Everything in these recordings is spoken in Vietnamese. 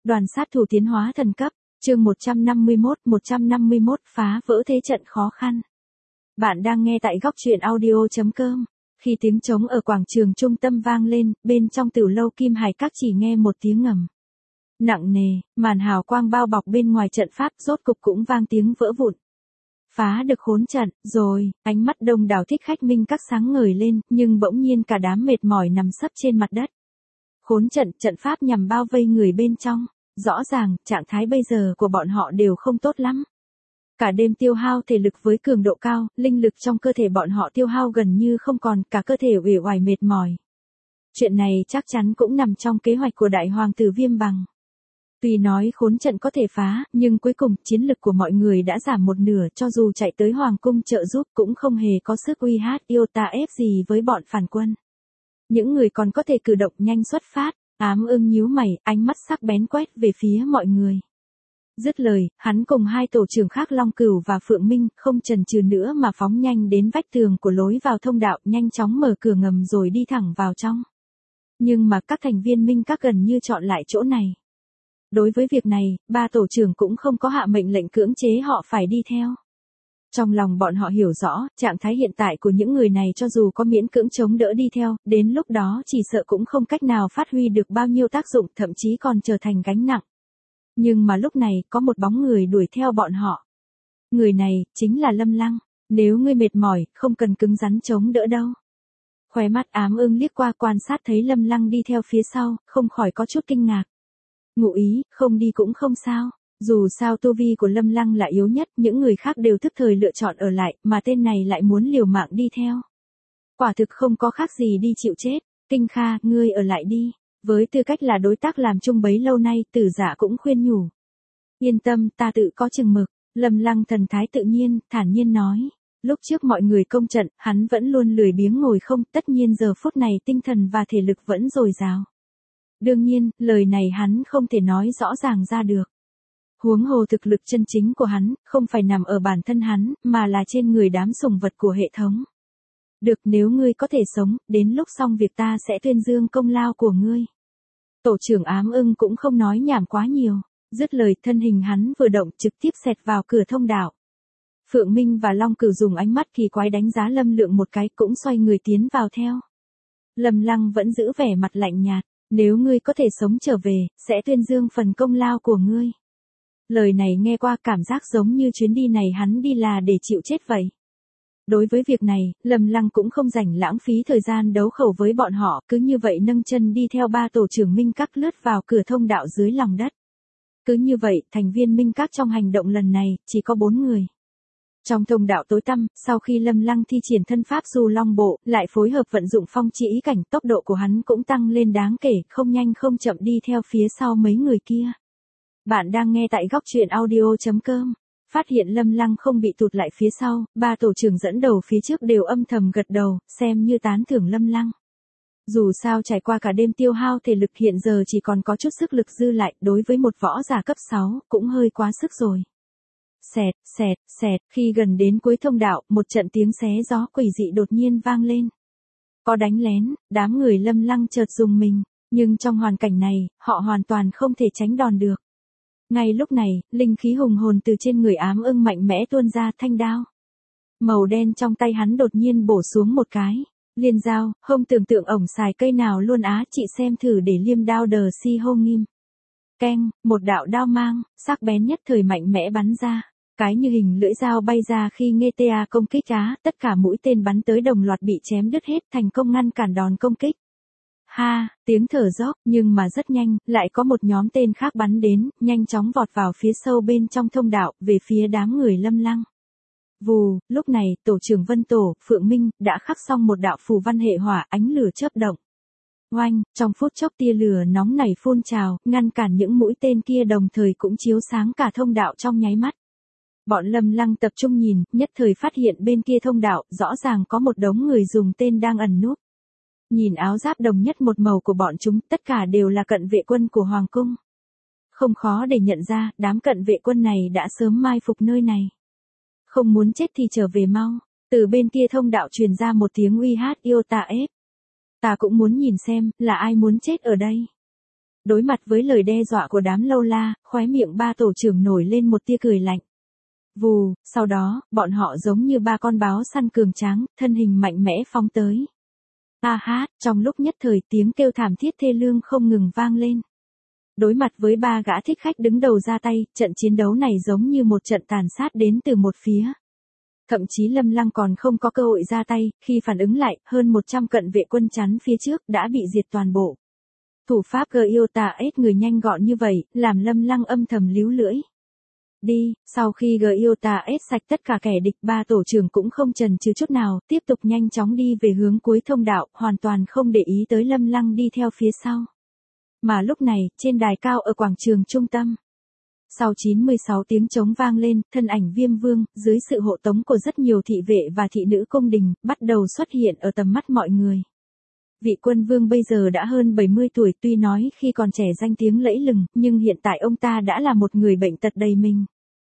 Đoàn sát thủ tiến hóa thần cấp, chương 151 phá vỡ thế trận khó khăn. Bạn đang nghe tại góc truyện audio.com. Khi tiếng trống ở quảng trường trung tâm vang lên, bên trong tiểu lâu Kim Hải Các chỉ nghe một tiếng ngầm nặng nề, màn hào quang bao bọc bên ngoài trận pháp rốt cục cũng vang tiếng vỡ vụn. Phá được khốn trận, rồi, ánh mắt đông đảo thích khách minh các sáng ngời lên, nhưng bỗng nhiên cả đám mệt mỏi nằm sấp trên mặt đất. Khốn trận, trận pháp nhằm bao vây người bên trong. Rõ ràng, trạng thái bây giờ của bọn họ đều không tốt lắm. Cả đêm tiêu hao thể lực với cường độ cao, linh lực trong cơ thể bọn họ tiêu hao gần như không còn, cả cơ thể uể oải mệt mỏi. Chuyện này chắc chắn cũng nằm trong kế hoạch của đại hoàng tử Viêm Bằng. Tuy nói khốn trận có thể phá, nhưng cuối cùng chiến lực của mọi người đã giảm một nửa, cho dù chạy tới hoàng cung trợ giúp cũng không hề có sức uy hát yêu ta ép gì với bọn phản quân. Những người còn có thể cử động nhanh xuất phát. Ám Ưng nhíu mày, ánh mắt sắc bén quét về phía mọi người. Dứt lời, hắn cùng hai tổ trưởng khác Long Cửu và Phượng Minh không chần chừ nữa mà phóng nhanh đến vách tường của lối vào thông đạo, nhanh chóng mở cửa ngầm rồi đi thẳng vào trong. Nhưng mà các thành viên Minh các gần như chọn lại chỗ này. Đối với việc này, ba tổ trưởng cũng không có hạ mệnh lệnh cưỡng chế họ phải đi theo. Trong lòng bọn họ hiểu rõ, trạng thái hiện tại của những người này cho dù có miễn cưỡng chống đỡ đi theo, đến lúc đó chỉ sợ cũng không cách nào phát huy được bao nhiêu tác dụng, thậm chí còn trở thành gánh nặng. Nhưng mà lúc này, có một bóng người đuổi theo bọn họ. Người này, chính là Lâm Lăng. Nếu ngươi mệt mỏi, không cần cứng rắn chống đỡ đâu. Khóe mắt Ám Ưng liếc qua quan sát thấy Lâm Lăng đi theo phía sau, không khỏi có chút kinh ngạc. Ngụ ý, không đi cũng không sao. Dù sao tu vi của Lâm Lăng là yếu nhất, những người khác đều thức thời lựa chọn ở lại, mà tên này lại muốn liều mạng đi theo. Quả thực không có khác gì đi chịu chết. Kinh Kha, ngươi ở lại đi. Với tư cách là đối tác làm chung bấy lâu nay, Tử Dạ cũng khuyên nhủ. Yên tâm, ta tự có chừng mực. Lâm Lăng thần thái tự nhiên, thản nhiên nói. Lúc trước mọi người công trận, hắn vẫn luôn lười biếng ngồi không, tất nhiên giờ phút này tinh thần và thể lực vẫn dồi dào. Đương nhiên, lời này hắn không thể nói rõ ràng ra được. Huống hồ thực lực chân chính của hắn, không phải nằm ở bản thân hắn, mà là trên người đám sủng vật của hệ thống. Được, nếu ngươi có thể sống, đến lúc xong việc ta sẽ tuyên dương công lao của ngươi. Tổ trưởng Ám Ưng cũng không nói nhảm quá nhiều, dứt lời thân hình hắn vừa động trực tiếp xẹt vào cửa thông đạo. Phượng Minh và Long Cửu dùng ánh mắt kỳ quái đánh giá Lâm Lượng một cái cũng xoay người tiến vào theo. Lâm Lăng vẫn giữ vẻ mặt lạnh nhạt, nếu ngươi có thể sống trở về, sẽ tuyên dương phần công lao của ngươi. Lời này nghe qua cảm giác giống như chuyến đi này hắn đi là để chịu chết vậy. Đối với việc này, Lâm Lăng cũng không rảnh lãng phí thời gian đấu khẩu với bọn họ, cứ như vậy nâng chân đi theo ba tổ trưởng Minh Các lướt vào cửa thông đạo dưới lòng đất. Cứ như vậy, thành viên Minh Các trong hành động lần này, chỉ có 4 người. Trong thông đạo tối tăm, sau khi Lâm Lăng thi triển thân pháp Du Long Bộ, lại phối hợp vận dụng phong chi ý cảnh, tốc độ của hắn cũng tăng lên đáng kể, không nhanh không chậm đi theo phía sau mấy người kia. Bạn đang nghe tại góc truyện audio.com. Phát hiện Lâm Lăng không bị tụt lại phía sau, ba tổ trưởng dẫn đầu phía trước đều âm thầm gật đầu, xem như tán thưởng Lâm Lăng. Dù sao trải qua cả đêm tiêu hao thể lực hiện giờ chỉ còn có chút sức lực dư lại, đối với một võ giả cấp 6, cũng hơi quá sức rồi. Xẹt, xẹt, xẹt, khi gần đến cuối thông đạo, một trận tiếng xé gió quỷ dị đột nhiên vang lên. Có đánh lén, đám người Lâm Lăng chợt rùng mình, nhưng trong hoàn cảnh này, họ hoàn toàn không thể tránh đòn được. Ngay lúc này, linh khí hùng hồn từ trên người Ám Ưng mạnh mẽ tuôn ra, thanh đao màu đen trong tay hắn đột nhiên bổ xuống một cái. Liên dao, không tưởng tượng ổng xài cây nào luôn á, chị xem thử để liêm đao đờ si hô nghiêm. Keng, một đạo đao mang, sắc bén nhất thời mạnh mẽ bắn ra. Cái như hình lưỡi dao bay ra khi nghe TA công kích á, tất cả mũi tên bắn tới đồng loạt bị chém đứt hết, thành công ngăn cản đòn công kích. Ha, tiếng thở dốc, nhưng mà rất nhanh, lại có một nhóm tên khác bắn đến, nhanh chóng vọt vào phía sâu bên trong thông đạo, về phía đám người Lâm Lăng. Vù, lúc này, tổ trưởng Vân Tổ, Phượng Minh, đã khắc xong một đạo phù văn hệ hỏa, ánh lửa chớp động. Oanh, trong phút chốc tia lửa nóng nảy phun trào, ngăn cản những mũi tên kia đồng thời cũng chiếu sáng cả thông đạo trong nháy mắt. Bọn Lâm Lăng tập trung nhìn, nhất thời phát hiện bên kia thông đạo, rõ ràng có một đống người dùng tên đang ẩn núp. Nhìn áo giáp đồng nhất một màu của bọn chúng, tất cả đều là cận vệ quân của Hoàng Cung. Không khó để nhận ra, đám cận vệ quân này đã sớm mai phục nơi này. Không muốn chết thì trở về mau. Từ bên kia thông đạo truyền ra một tiếng uy hát yêu ta ép. Ta cũng muốn nhìn xem, là ai muốn chết ở đây. Đối mặt với lời đe dọa của đám lâu la, khóe miệng ba tổ trưởng nổi lên một tia cười lạnh. Vù, sau đó, bọn họ giống như ba con báo săn cường tráng, thân hình mạnh mẽ phóng tới. A hát, trong lúc nhất thời tiếng kêu thảm thiết thê lương không ngừng vang lên. Đối mặt với ba gã thích khách đứng đầu ra tay, trận chiến đấu này giống như một trận tàn sát đến từ một phía. Thậm chí Lâm Lăng còn không có cơ hội ra tay, khi phản ứng lại, hơn 100 cận vệ quân chắn phía trước đã bị diệt toàn bộ. Thủ pháp Gyota-S người nhanh gọn như vậy, làm Lâm Lăng âm thầm líu lưỡi. Đi, sau khi Gyota-S sạch tất cả kẻ địch, ba tổ trưởng cũng không chần chừ chút nào, tiếp tục nhanh chóng đi về hướng cuối thông đạo, hoàn toàn không để ý tới Lâm Lăng đi theo phía sau. Mà lúc này, trên đài cao ở quảng trường trung tâm. Sau 96 tiếng trống vang lên, thân ảnh Viêm Vương, dưới sự hộ tống của rất nhiều thị vệ và thị nữ cung đình, bắt đầu xuất hiện ở tầm mắt mọi người. Vị quân vương bây giờ đã hơn 70 tuổi, tuy nói khi còn trẻ danh tiếng lẫy lừng, nhưng hiện tại ông ta đã là một người bệnh tật đầy mình.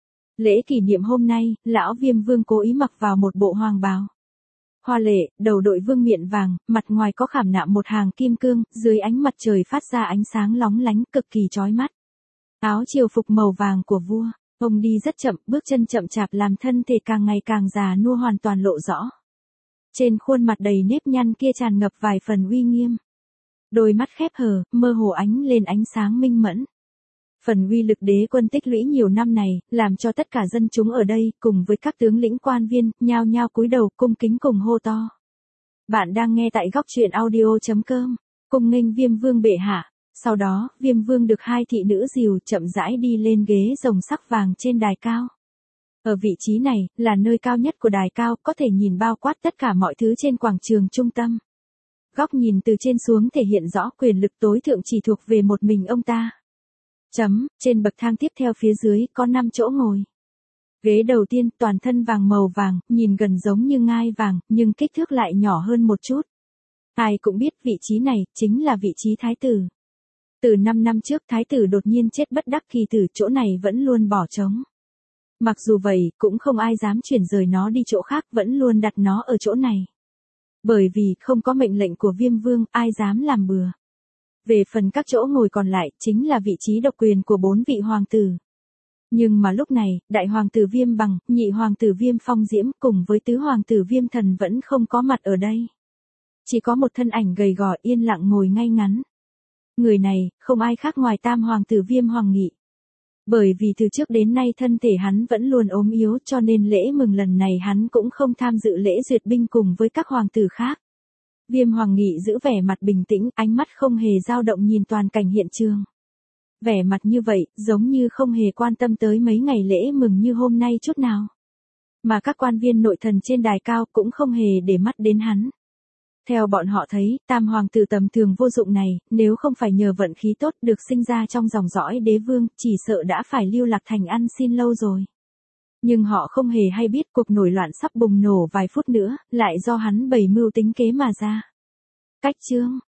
Lễ kỷ niệm hôm nay, lão Viêm Vương cố ý mặc vào một bộ hoàng bào hoa lệ, đầu đội vương miện vàng, mặt ngoài có khảm nạm một hàng kim cương, dưới ánh mặt trời phát ra ánh sáng lóng lánh cực kỳ chói mắt. Áo triều phục màu vàng của vua, ông đi rất chậm, bước chân chậm chạp làm thân thể càng ngày càng già nua hoàn toàn lộ rõ. Trên khuôn mặt đầy nếp nhăn kia tràn ngập vài phần uy nghiêm. Đôi mắt khép hờ, mơ hồ ánh lên ánh sáng minh mẫn. Phần uy lực đế quân tích lũy nhiều năm này, làm cho tất cả dân chúng ở đây, cùng với các tướng lĩnh quan viên, nhao nhao cúi đầu, cung kính cùng hô to. Bạn đang nghe tại góc truyện audio.com, cung nghênh Viêm Vương bệ hạ. Sau đó, Viêm Vương được hai thị nữ dìu chậm rãi đi lên ghế rồng sắc vàng trên đài cao. Ở vị trí này, là nơi cao nhất của đài cao, có thể nhìn bao quát tất cả mọi thứ trên quảng trường trung tâm. Góc nhìn từ trên xuống thể hiện rõ quyền lực tối thượng chỉ thuộc về một mình ông ta. Trên bậc thang tiếp theo phía dưới, có 5 chỗ ngồi. Ghế đầu tiên, toàn thân vàng màu vàng, nhìn gần giống như ngai vàng, nhưng kích thước lại nhỏ hơn một chút. Ai cũng biết vị trí này, chính là vị trí thái tử. Từ 5 năm trước thái tử đột nhiên chết bất đắc kỳ tử, chỗ này vẫn luôn bỏ trống. Mặc dù vậy, cũng không ai dám chuyển rời nó đi chỗ khác, vẫn luôn đặt nó ở chỗ này. Bởi vì không có mệnh lệnh của Viêm Vương, ai dám làm bừa. Về phần các chỗ ngồi còn lại, chính là vị trí độc quyền của 4 vị hoàng tử. Nhưng mà lúc này, đại hoàng tử Viêm Bằng, nhị hoàng tử Viêm Phong Diễm cùng với tứ hoàng tử Viêm Thần vẫn không có mặt ở đây. Chỉ có một thân ảnh gầy gò yên lặng ngồi ngay ngắn. Người này, không ai khác ngoài tam hoàng tử Viêm Hoàng Nghị. Bởi vì từ trước đến nay thân thể hắn vẫn luôn ốm yếu, cho nên lễ mừng lần này hắn cũng không tham dự lễ duyệt binh cùng với các hoàng tử khác. Viêm Hoàng Nghị giữ vẻ mặt bình tĩnh, ánh mắt không hề dao động nhìn toàn cảnh hiện trường. Vẻ mặt như vậy, giống như không hề quan tâm tới mấy ngày lễ mừng như hôm nay chút nào. Mà các quan viên nội thần trên đài cao cũng không hề để mắt đến hắn. Theo bọn họ thấy, tam hoàng tử tầm thường vô dụng này, nếu không phải nhờ vận khí tốt được sinh ra trong dòng dõi đế vương, chỉ sợ đã phải lưu lạc thành ăn xin lâu rồi. Nhưng họ không hề hay biết cuộc nổi loạn sắp bùng nổ vài phút nữa, lại do hắn bày mưu tính kế mà ra. Cách chương,